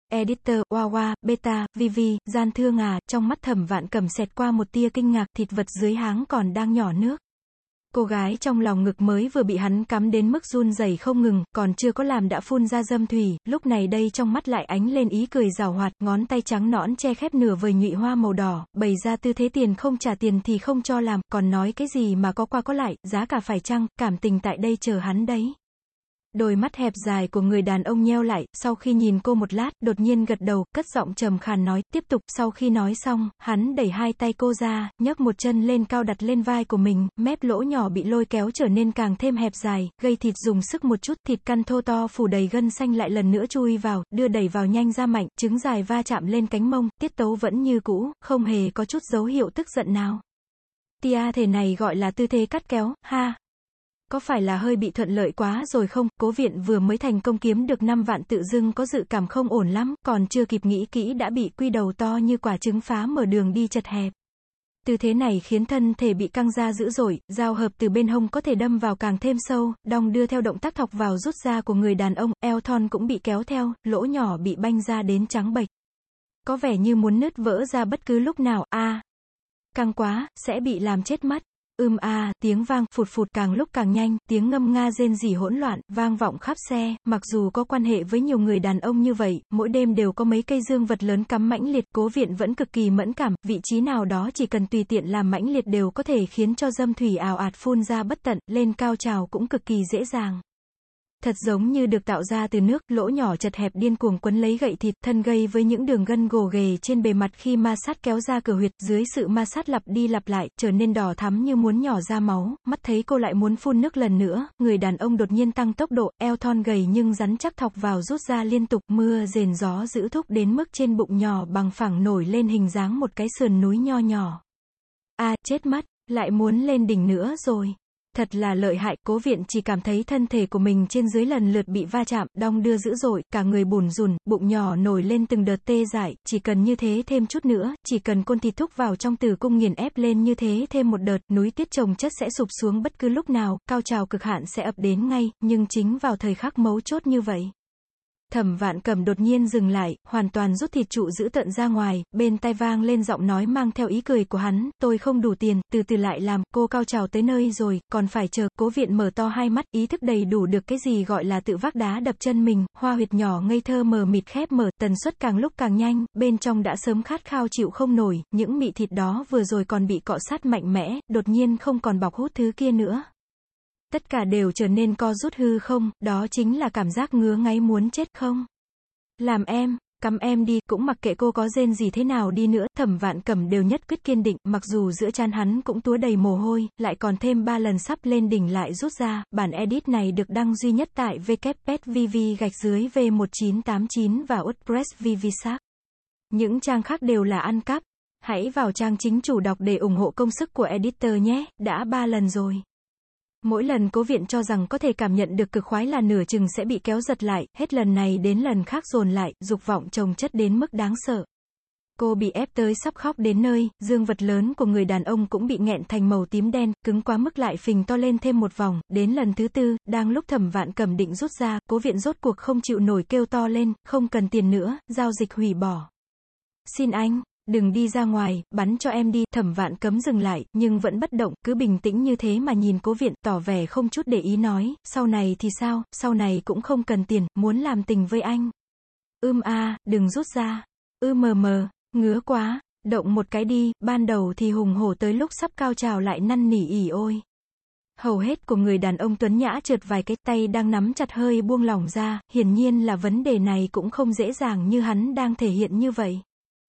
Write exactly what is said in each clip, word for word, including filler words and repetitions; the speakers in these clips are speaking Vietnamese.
Editor, Wawa, Beta, Vivi, gian thương à, trong mắt Thẩm Vạn Cẩm xẹt qua một tia kinh ngạc, thịt vật dưới háng còn đang nhỏ nước. Cô gái trong lòng ngực mới vừa bị hắn cắm đến mức run rẩy không ngừng, còn chưa có làm đã phun ra dâm thủy, lúc này đây trong mắt lại ánh lên ý cười giảo hoạt, ngón tay trắng nõn che khép nửa vời nhụy hoa màu đỏ, bày ra tư thế tiền không trả tiền thì không cho làm, còn nói cái gì mà có qua có lại, giá cả phải chăng, cảm tình tại đây chờ hắn đấy. Đôi mắt hẹp dài của người đàn ông nheo lại, sau khi nhìn cô một lát, đột nhiên gật đầu, cất giọng trầm khàn nói, tiếp tục, sau khi nói xong, hắn đẩy hai tay cô ra, nhấc một chân lên cao đặt lên vai của mình, mép lỗ nhỏ bị lôi kéo trở nên càng thêm hẹp dài, gây thịt dùng sức một chút, thịt căn thô to phủ đầy gân xanh lại lần nữa chui vào, đưa đẩy vào nhanh ra mạnh, trứng dài va chạm lên cánh mông, tiết tấu vẫn như cũ, không hề có chút dấu hiệu tức giận nào. Tia thể này gọi là tư thế cắt kéo, ha. Có phải là hơi bị thuận lợi quá rồi không, Cố Viện vừa mới thành công kiếm được năm vạn tự dưng có dự cảm không ổn lắm, còn chưa kịp nghĩ kỹ đã bị quy đầu to như quả trứng phá mở đường đi chật hẹp. Tư thế này khiến thân thể bị căng ra dữ dội, dao hợp từ bên hông có thể đâm vào càng thêm sâu, đong đưa theo động tác thọc vào rút ra của người đàn ông, eo thon cũng bị kéo theo, lỗ nhỏ bị banh ra đến trắng bệch. Có vẻ như muốn nứt vỡ ra bất cứ lúc nào, a à, căng quá, sẽ bị làm chết mất. Ưm a, à, tiếng vang, phụt phụt càng lúc càng nhanh, tiếng ngâm nga rên rỉ hỗn loạn, vang vọng khắp xe, mặc dù có quan hệ với nhiều người đàn ông như vậy, mỗi đêm đều có mấy cây dương vật lớn cắm mãnh liệt, Cố Viện vẫn cực kỳ mẫn cảm, vị trí nào đó chỉ cần tùy tiện làm mãnh liệt đều có thể khiến cho dâm thủy ào ạt phun ra bất tận, lên cao trào cũng cực kỳ dễ dàng. Thật giống như được tạo ra từ nước, lỗ nhỏ chật hẹp điên cuồng quấn lấy gậy thịt, thân gây với những đường gân gồ ghề trên bề mặt khi ma sát kéo ra cửa huyệt, dưới sự ma sát lặp đi lặp lại, trở nên đỏ thắm như muốn nhỏ ra máu, mắt thấy cô lại muốn phun nước lần nữa, người đàn ông đột nhiên tăng tốc độ, eo thon gầy nhưng rắn chắc thọc vào rút ra liên tục, mưa rền gió dữ thúc đến mức trên bụng nhỏ bằng phẳng nổi lên hình dáng một cái sườn núi nho nhỏ. A, à, chết mất, lại muốn lên đỉnh nữa rồi. Thật là lợi hại, Cố Viện chỉ cảm thấy thân thể của mình trên dưới lần lượt bị va chạm, đong đưa dữ dội, cả người bủn rủn, bụng nhỏ nổi lên từng đợt tê dại, chỉ cần như thế thêm chút nữa, chỉ cần côn thịt thúc vào trong tử cung nghiền ép lên như thế thêm một đợt, núi tiết chồng chất sẽ sụp xuống bất cứ lúc nào, cao trào cực hạn sẽ ập đến ngay, nhưng chính vào thời khắc mấu chốt như vậy. Thẩm Vạn Cẩm đột nhiên dừng lại, hoàn toàn rút thịt trụ giữ tận ra ngoài, bên tai vang lên giọng nói mang theo ý cười của hắn, tôi không đủ tiền, từ từ lại làm, cô cao trào tới nơi rồi, còn phải chờ. Cố Viện mở to hai mắt, ý thức đầy đủ được cái gì gọi là tự vác đá đập chân mình, hoa huyệt nhỏ ngây thơ mờ mịt khép mở, tần suất càng lúc càng nhanh, bên trong đã sớm khát khao chịu không nổi, những mị thịt đó vừa rồi còn bị cọ sát mạnh mẽ, đột nhiên không còn bọc hút thứ kia nữa. Tất cả đều trở nên co rút hư không, đó chính là cảm giác ngứa ngáy muốn chết không. Làm em, cắm em đi, cũng mặc kệ cô có rên gì thế nào đi nữa, Thẩm Vạn Cẩm đều nhất quyết kiên định, mặc dù giữa trán hắn cũng túa đầy mồ hôi, lại còn thêm ba lần sắp lên đỉnh lại rút ra, bản edit này được đăng duy nhất tại w w w chấm v v gạch dưới v một chín tám chín và WordPress vvsac. Những trang khác đều là ăn cắp. Hãy vào trang chính chủ đọc để ủng hộ công sức của editor nhé, đã ba lần rồi. Mỗi lần Cố Viện cho rằng có thể cảm nhận được cực khoái là nửa chừng sẽ bị kéo giật lại, hết lần này đến lần khác dồn lại, dục vọng chồng chất đến mức đáng sợ. Cô bị ép tới sắp khóc đến nơi, dương vật lớn của người đàn ông cũng bị nghẹn thành màu tím đen, cứng quá mức lại phình to lên thêm một vòng, đến lần thứ tư, đang lúc Thẩm Vạn Cẩm định rút ra, Cố Viện rốt cuộc không chịu nổi kêu to lên, không cần tiền nữa, giao dịch hủy bỏ. Xin anh. Đừng đi ra ngoài, bắn cho em đi, Thẩm Vạn Cấm dừng lại, nhưng vẫn bất động, cứ bình tĩnh như thế mà nhìn Cố Viện, tỏ vẻ không chút để ý nói, sau này thì sao, sau này cũng không cần tiền, muốn làm tình với anh. Ưm a, à, đừng rút ra. Ư mờ mờ, ngứa quá, động một cái đi, ban đầu thì hùng hổ tới lúc sắp cao trào lại năn nỉ ỉ ôi. Hầu hết của người đàn ông tuấn nhã trượt vài cái tay đang nắm chặt hơi buông lỏng ra, hiển nhiên là vấn đề này cũng không dễ dàng như hắn đang thể hiện như vậy.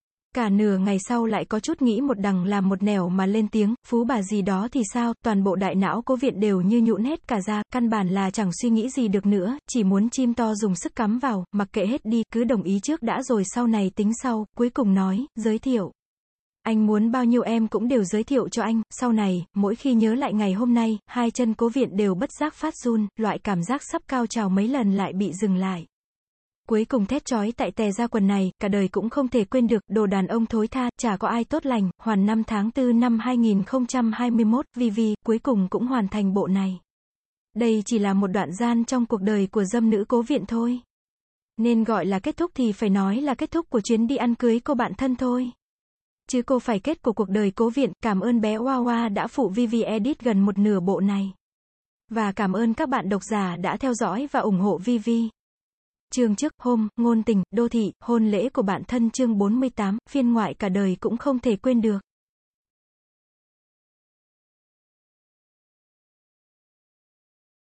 Cả nửa ngày sau lại có chút nghĩ một đằng làm một nẻo mà lên tiếng, phú bà gì đó thì sao, toàn bộ đại não Cố Viện đều như nhũn hết cả ra, căn bản là chẳng suy nghĩ gì được nữa, chỉ muốn chim to dùng sức cắm vào, mặc kệ hết đi, cứ đồng ý trước đã rồi sau này tính sau, cuối cùng nói, giới thiệu. Anh muốn bao nhiêu em cũng đều giới thiệu cho anh, sau này, mỗi khi nhớ lại ngày hôm nay, hai chân Cố Viện đều bất giác phát run, loại cảm giác sắp cao trào mấy lần lại bị dừng lại. Cuối cùng thét chói tại tè ra quần này, cả đời cũng không thể quên được, đồ đàn ông thối tha, chả có ai tốt lành, hoàn năm tháng tư năm hai nghìn không trăm hai mươi mốt, Vivi, cuối cùng cũng hoàn thành bộ này. Đây chỉ là một đoạn gian trong cuộc đời của dâm nữ Cố Viện thôi. Nên gọi là kết thúc thì phải nói là kết thúc của chuyến đi ăn cưới cô bạn thân thôi. Chứ cô phải kết của cuộc đời cố viện. Cảm ơn bé Hoa Hoa đã phụ Vivi edit gần một nửa bộ này. Và cảm ơn các bạn độc giả đã theo dõi và ủng hộ Vivi. Chương trước, hôm, ngôn tình, đô thị, hôn lễ của bạn thân chương bốn mươi tám, phiên ngoại cả đời cũng không thể quên được.